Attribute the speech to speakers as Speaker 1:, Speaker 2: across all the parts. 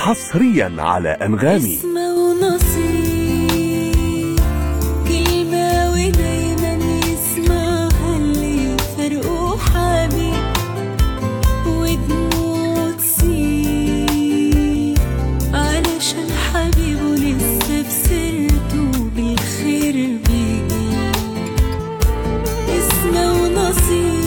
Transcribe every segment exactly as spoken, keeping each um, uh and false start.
Speaker 1: حصريا على أنغامي.
Speaker 2: اسمه ونصيب كلمة ودايما يسمعها اللي فرقه حبيب، ودموع تسيل علشان حبيبه لسه بسيرته بالخير بيجي. اسمه ونصيب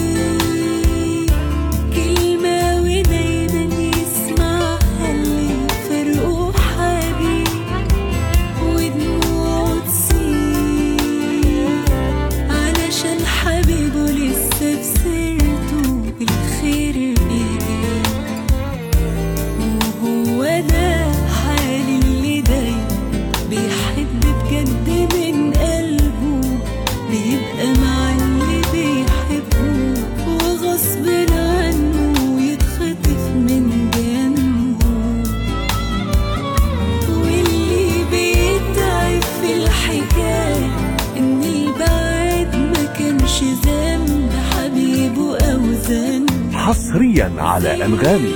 Speaker 1: حصريا على أنغامي.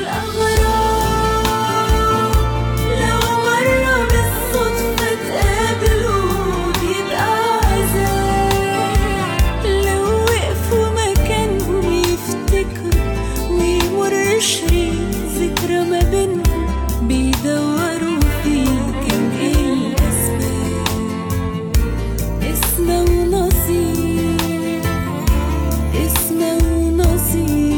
Speaker 2: لو مرة بالصدفة تقابلوا بيبقى عذاب، لو وقفوا مكانهم يفتكروا ويمر شريط ذكرى ما بينهم بيدوروا فيه كان ايه الأسباب. اسمه ونصيب اسمه ونصيب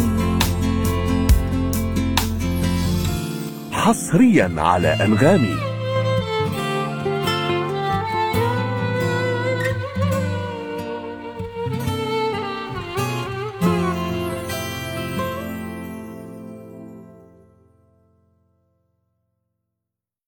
Speaker 1: حصريا على أنغامي.